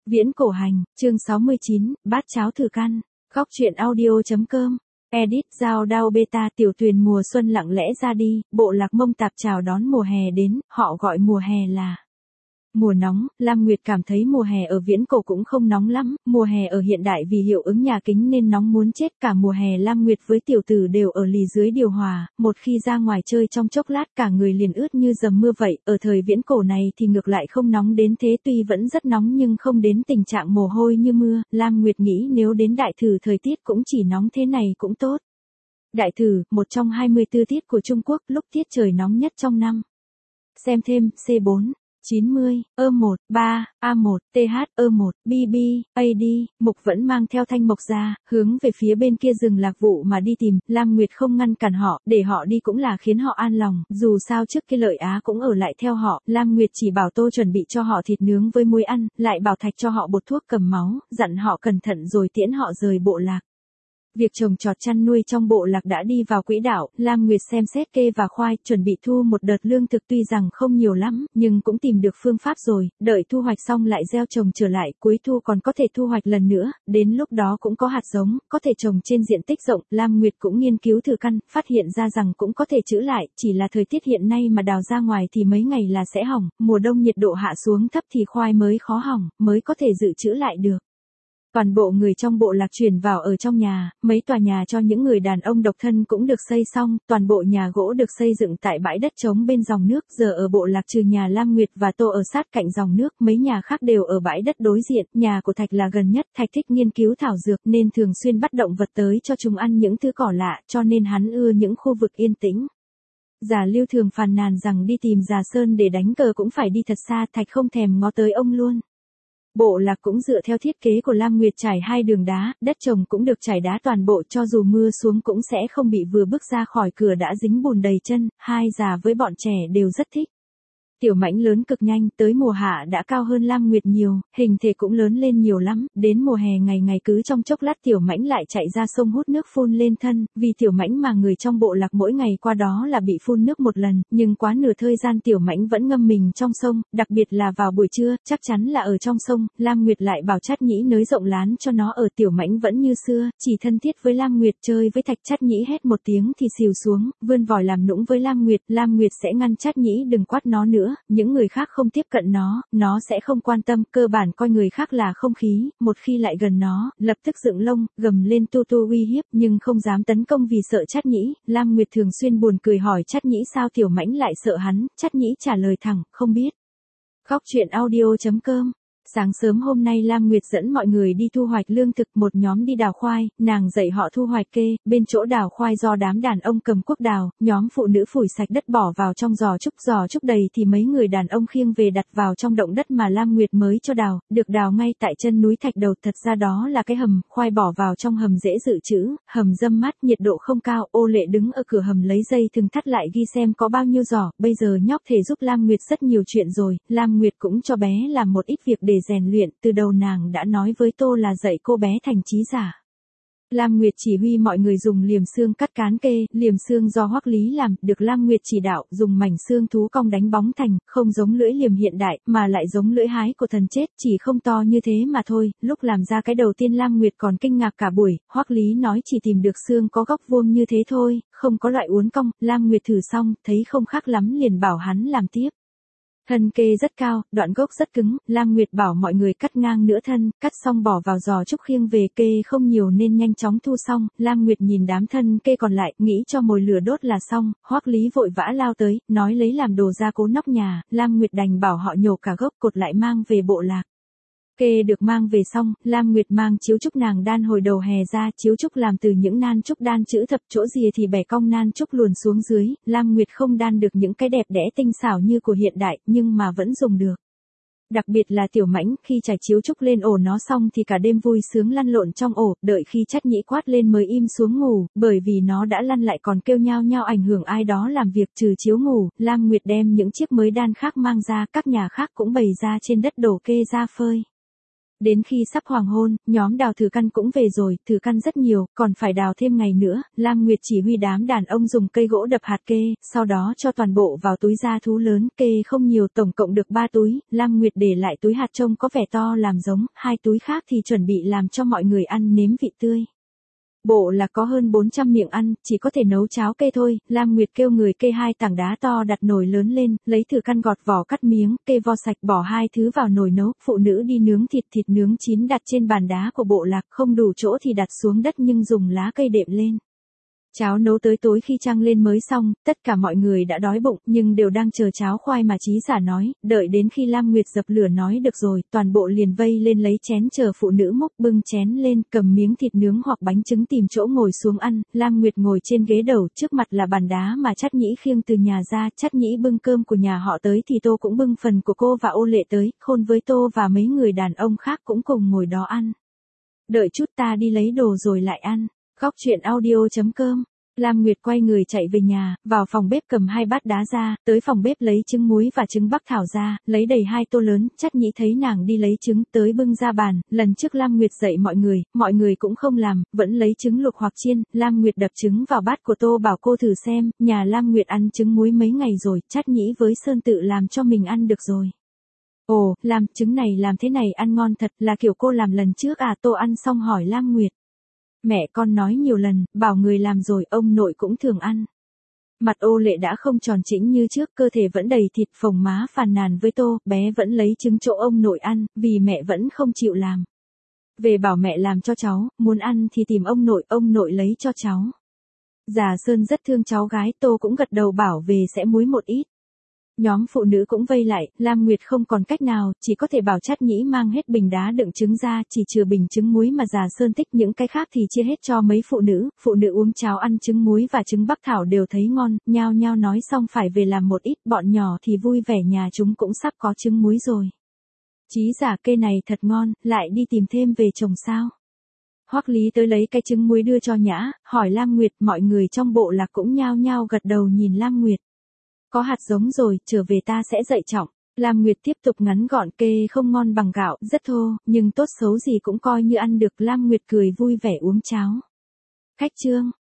Viễn cổ hành, chương 69, bát cháo thử căn. Góc truyện audio.com. Edit Giao Đao Beta. Tiểu thuyền mùa xuân lặng lẽ ra đi, bộ lạc Mông Tạp chào đón mùa hè đến, họ gọi mùa hè là mùa nóng. Lam Nguyệt cảm thấy mùa hè ở viễn cổ cũng không nóng lắm, mùa hè ở hiện đại vì hiệu ứng nhà kính nên nóng muốn chết. Cả mùa hè Lam Nguyệt với tiểu tử đều ở lì dưới điều hòa, một khi ra ngoài chơi trong chốc lát cả người liền ướt như dầm mưa vậy. Ở thời viễn cổ này thì ngược lại không nóng đến thế, tuy vẫn rất nóng nhưng không đến tình trạng mồ hôi như mưa. Lam Nguyệt nghĩ nếu đến đại thử thời tiết cũng chỉ nóng thế này cũng tốt. Đại thử, một trong 24 tiết của Trung Quốc, lúc tiết trời nóng nhất trong năm. Xem thêm, C4. 90, E1, 3, A1, TH, E1, BB, AD, Mục vẫn mang theo thanh mộc ra, hướng về phía bên kia rừng lạc vụ mà đi tìm. Lam Nguyệt không ngăn cản họ, để họ đi cũng là khiến họ an lòng, dù sao trước kia Lợi Á cũng ở lại theo họ. Lam Nguyệt chỉ bảo Tô chuẩn bị cho họ thịt nướng với muối ăn, lại bảo Thạch cho họ bột thuốc cầm máu, dặn họ cẩn thận rồi tiễn họ rời bộ lạc. Việc trồng trọt chăn nuôi trong bộ lạc đã đi vào quỹ đạo. Lam Nguyệt xem xét kê và khoai, chuẩn bị thu một đợt lương thực, tuy rằng không nhiều lắm, nhưng cũng tìm được phương pháp rồi, đợi thu hoạch xong lại gieo trồng trở lại, cuối thu còn có thể thu hoạch lần nữa, đến lúc đó cũng có hạt giống, có thể trồng trên diện tích rộng. Lam Nguyệt cũng nghiên cứu thử căn, phát hiện ra rằng cũng có thể trữ lại, chỉ là thời tiết hiện nay mà đào ra ngoài thì mấy ngày là sẽ hỏng, mùa đông nhiệt độ hạ xuống thấp thì khoai mới khó hỏng, mới có thể dự trữ lại được. Toàn bộ người trong bộ lạc chuyển vào ở trong nhà, mấy tòa nhà cho những người đàn ông độc thân cũng được xây xong, toàn bộ nhà gỗ được xây dựng tại bãi đất trống bên dòng nước. Giờ ở bộ lạc trừ nhà Lam Nguyệt và Tô ở sát cạnh dòng nước, mấy nhà khác đều ở bãi đất đối diện. Nhà của Thạch là gần nhất, Thạch thích nghiên cứu thảo dược nên thường xuyên bắt động vật tới cho chúng ăn những thứ cỏ lạ, cho nên hắn ưa những khu vực yên tĩnh. Già Lưu thường phàn nàn rằng đi tìm Già Sơn để đánh cờ cũng phải đi thật xa, Thạch không thèm ngó tới ông luôn. Bộ lạc cũng dựa theo thiết kế của Lam Nguyệt trải hai đường đá, đất trồng cũng được trải đá toàn bộ, cho dù mưa xuống cũng sẽ không bị vừa bước ra khỏi cửa đã dính bùn đầy chân. Hai già với bọn trẻ đều rất thích. Tiểu Mãnh lớn cực nhanh, tới mùa hạ đã cao hơn Lam Nguyệt nhiều, hình thể cũng lớn lên nhiều lắm, đến mùa hè ngày ngày cứ trong chốc lát Tiểu Mãnh lại chạy ra sông hút nước phun lên thân, vì Tiểu Mãnh mà người trong bộ lạc mỗi ngày qua đó là bị phun nước một lần, nhưng quá nửa thời gian Tiểu Mãnh vẫn ngâm mình trong sông, đặc biệt là vào buổi trưa, chắc chắn là ở trong sông. Lam Nguyệt lại bảo Trát Nhĩ nới rộng lán cho nó ở. Tiểu Mãnh vẫn như xưa, chỉ thân thiết với Lam Nguyệt, chơi với Thạch. Trát Nhĩ hét một tiếng thì xìu xuống, vươn vòi làm nũng với Lam Nguyệt sẽ ngăn Trát Nhĩ đừng quát nó nữa. Những người khác không tiếp cận nó sẽ không quan tâm, cơ bản coi người khác là không khí, một khi lại gần nó, lập tức dựng lông, gầm lên tu uy hiếp, nhưng không dám tấn công vì sợ Trát Nhĩ. Lam Nguyệt thường xuyên buồn cười hỏi Trát Nhĩ sao Tiểu Mãnh lại sợ hắn, Trát Nhĩ trả lời thẳng, không biết. Góc truyện audio.com. Sáng sớm hôm nay Lam Nguyệt dẫn mọi người đi thu hoạch lương thực, một nhóm đi đào khoai, nàng dạy họ thu hoạch kê, bên chỗ đào khoai do đám đàn ông cầm cuốc đào, nhóm phụ nữ phủi sạch đất bỏ vào trong giò trúc đầy thì mấy người đàn ông khiêng về đặt vào trong động đất mà Lam Nguyệt mới cho đào, được đào ngay tại chân núi Thạch Đầu. Thật ra đó là cái hầm, khoai bỏ vào trong hầm dễ dự trữ, hầm râm mát, nhiệt độ không cao. Ô Lệ đứng ở cửa hầm lấy dây thừng thắt lại ghi xem có bao nhiêu giỏ, bây giờ nhóc thể giúp Lam Nguyệt rất nhiều chuyện rồi, Lam Nguyệt cũng cho bé làm một ít việc để rèn luyện, từ đầu nàng đã nói với Tô là dạy cô bé thành trí giả. Lam Nguyệt chỉ huy mọi người dùng liềm xương cắt cán kê, liềm xương do Hoắc Lý làm, được Lam Nguyệt chỉ đạo, dùng mảnh xương thú cong đánh bóng thành, không giống lưỡi liềm hiện đại, mà lại giống lưỡi hái của thần chết, chỉ không to như thế mà thôi. Lúc làm ra cái đầu tiên Lam Nguyệt còn kinh ngạc cả buổi, Hoắc Lý nói chỉ tìm được xương có góc vuông như thế thôi, không có loại uốn cong. Lam Nguyệt thử xong, thấy không khác lắm liền bảo hắn làm tiếp. Thân kê rất cao, đoạn gốc rất cứng, Lam Nguyệt bảo mọi người cắt ngang nửa thân, cắt xong bỏ vào giò trúc khiêng về. Kê không nhiều nên nhanh chóng thu xong, Lam Nguyệt nhìn đám thân kê còn lại, nghĩ cho mồi lửa đốt là xong. Hoắc Lý vội vã lao tới, nói lấy làm đồ gia cố nóc nhà. Lam Nguyệt đành bảo họ nhổ cả gốc cột lại mang về bộ lạc. Kê được mang về xong, Lam Nguyệt mang chiếu trúc nàng đan hồi đầu hè ra, chiếu trúc làm từ những nan trúc đan chữ thập, chỗ rìa thì bẻ cong nan trúc luồn xuống dưới. Lam Nguyệt không đan được những cái đẹp đẽ tinh xảo như của hiện đại, nhưng mà vẫn dùng được. Đặc biệt là Tiểu Mãnh, khi trải chiếu trúc lên ổ nó xong thì cả đêm vui sướng lăn lộn trong ổ, đợi khi Trát Nhĩ quát lên mới im xuống ngủ, bởi vì nó đã lăn lại còn kêu nhao nhao ảnh hưởng ai đó làm việc. Trừ chiếu ngủ, Lam Nguyệt đem những chiếc mới đan khác mang ra, các nhà khác cũng bày ra trên đất đổ kê ra phơi. Đến khi sắp hoàng hôn, nhóm đào thử căn cũng về rồi, thử căn rất nhiều, còn phải đào thêm ngày nữa. Lam Nguyệt chỉ huy đám đàn ông dùng cây gỗ đập hạt kê, sau đó cho toàn bộ vào túi da thú lớn, kê không nhiều, tổng cộng được 3 túi. Lam Nguyệt để lại túi hạt trông có vẻ to làm giống, 2 túi khác thì chuẩn bị làm cho mọi người ăn nếm vị tươi. Bộ là có hơn 400 miệng ăn, chỉ có thể nấu cháo kê thôi. Lam Nguyệt kêu người kê 2 tảng đá to đặt nồi lớn lên, lấy thử căn gọt vỏ cắt miếng, kê vo sạch bỏ 2 thứ vào nồi nấu. Phụ nữ đi nướng thịt nướng chín đặt trên bàn đá của bộ lạc, không đủ chỗ thì đặt xuống đất nhưng dùng lá cây đệm lên. Cháo nấu tới tối khi trăng lên mới xong, tất cả mọi người đã đói bụng nhưng đều đang chờ cháo khoai mà Chí Giả nói, đợi đến khi Lam Nguyệt dập lửa nói được rồi, toàn bộ liền vây lên lấy chén chờ phụ nữ múc bưng chén lên, cầm miếng thịt nướng hoặc bánh trứng tìm chỗ ngồi xuống ăn. Lam Nguyệt ngồi trên ghế đầu, trước mặt là bàn đá mà Trát Nhĩ khiêng từ nhà ra. Trát Nhĩ bưng cơm của nhà họ tới thì Tô cũng bưng phần của cô và Ô Lệ tới, Khôn với Tô và mấy người đàn ông khác cũng cùng ngồi đó ăn. Đợi chút ta đi lấy đồ rồi lại ăn. Góc truyện audio.com. Lam Nguyệt quay người chạy về nhà, vào phòng bếp cầm 2 bát đá ra, tới phòng bếp lấy trứng muối và trứng bắc thảo ra, lấy đầy 2 tô lớn. Trát Nhĩ thấy nàng đi lấy trứng tới bưng ra bàn. Lần trước Lam Nguyệt dạy mọi người cũng không làm, vẫn lấy trứng luộc hoặc chiên. Lam Nguyệt đập trứng vào bát của Tô bảo cô thử xem, nhà Lam Nguyệt ăn trứng muối mấy ngày rồi, Trát Nhĩ với Sơn tự làm cho mình ăn được rồi. Ồ, làm trứng này làm thế này ăn ngon thật, là kiểu cô làm lần trước à? Tô ăn xong hỏi Lam Nguyệt. Mẹ con nói nhiều lần, bảo người làm rồi, ông nội cũng thường ăn. Mặt Ô Lệ đã không tròn trĩnh như trước, cơ thể vẫn đầy thịt, phồng má phàn nàn với Tô, bé vẫn lấy trứng chỗ ông nội ăn, vì mẹ vẫn không chịu làm. Về bảo mẹ làm cho cháu, muốn ăn thì tìm ông nội lấy cho cháu. Già Sơn rất thương cháu gái, Tô cũng gật đầu bảo về sẽ muối một ít. Nhóm phụ nữ cũng vây lại, Lam Nguyệt không còn cách nào, chỉ có thể bảo Trát Nhĩ mang hết bình đá đựng trứng ra, chỉ chừa bình trứng muối mà Già Sơn thích, những cái khác thì chia hết cho mấy phụ nữ uống cháo ăn trứng muối và trứng bắc thảo đều thấy ngon, nhao nhao nói xong phải về làm một ít, bọn nhỏ thì vui vẻ nhà chúng cũng sắp có trứng muối rồi. Chí Giả cây này thật ngon, lại đi tìm thêm về trồng sao? Hoắc Lý tới lấy cái trứng muối đưa cho Nhã, hỏi Lam Nguyệt, mọi người trong bộ lạc cũng nhao nhao gật đầu nhìn Lam Nguyệt. Có hạt giống rồi, trở về ta sẽ dạy trọng. Lam Nguyệt tiếp tục ngắn gọn kê không ngon bằng gạo, rất thô, nhưng tốt xấu gì cũng coi như ăn được. Lam Nguyệt cười vui vẻ uống cháo. Khách trương.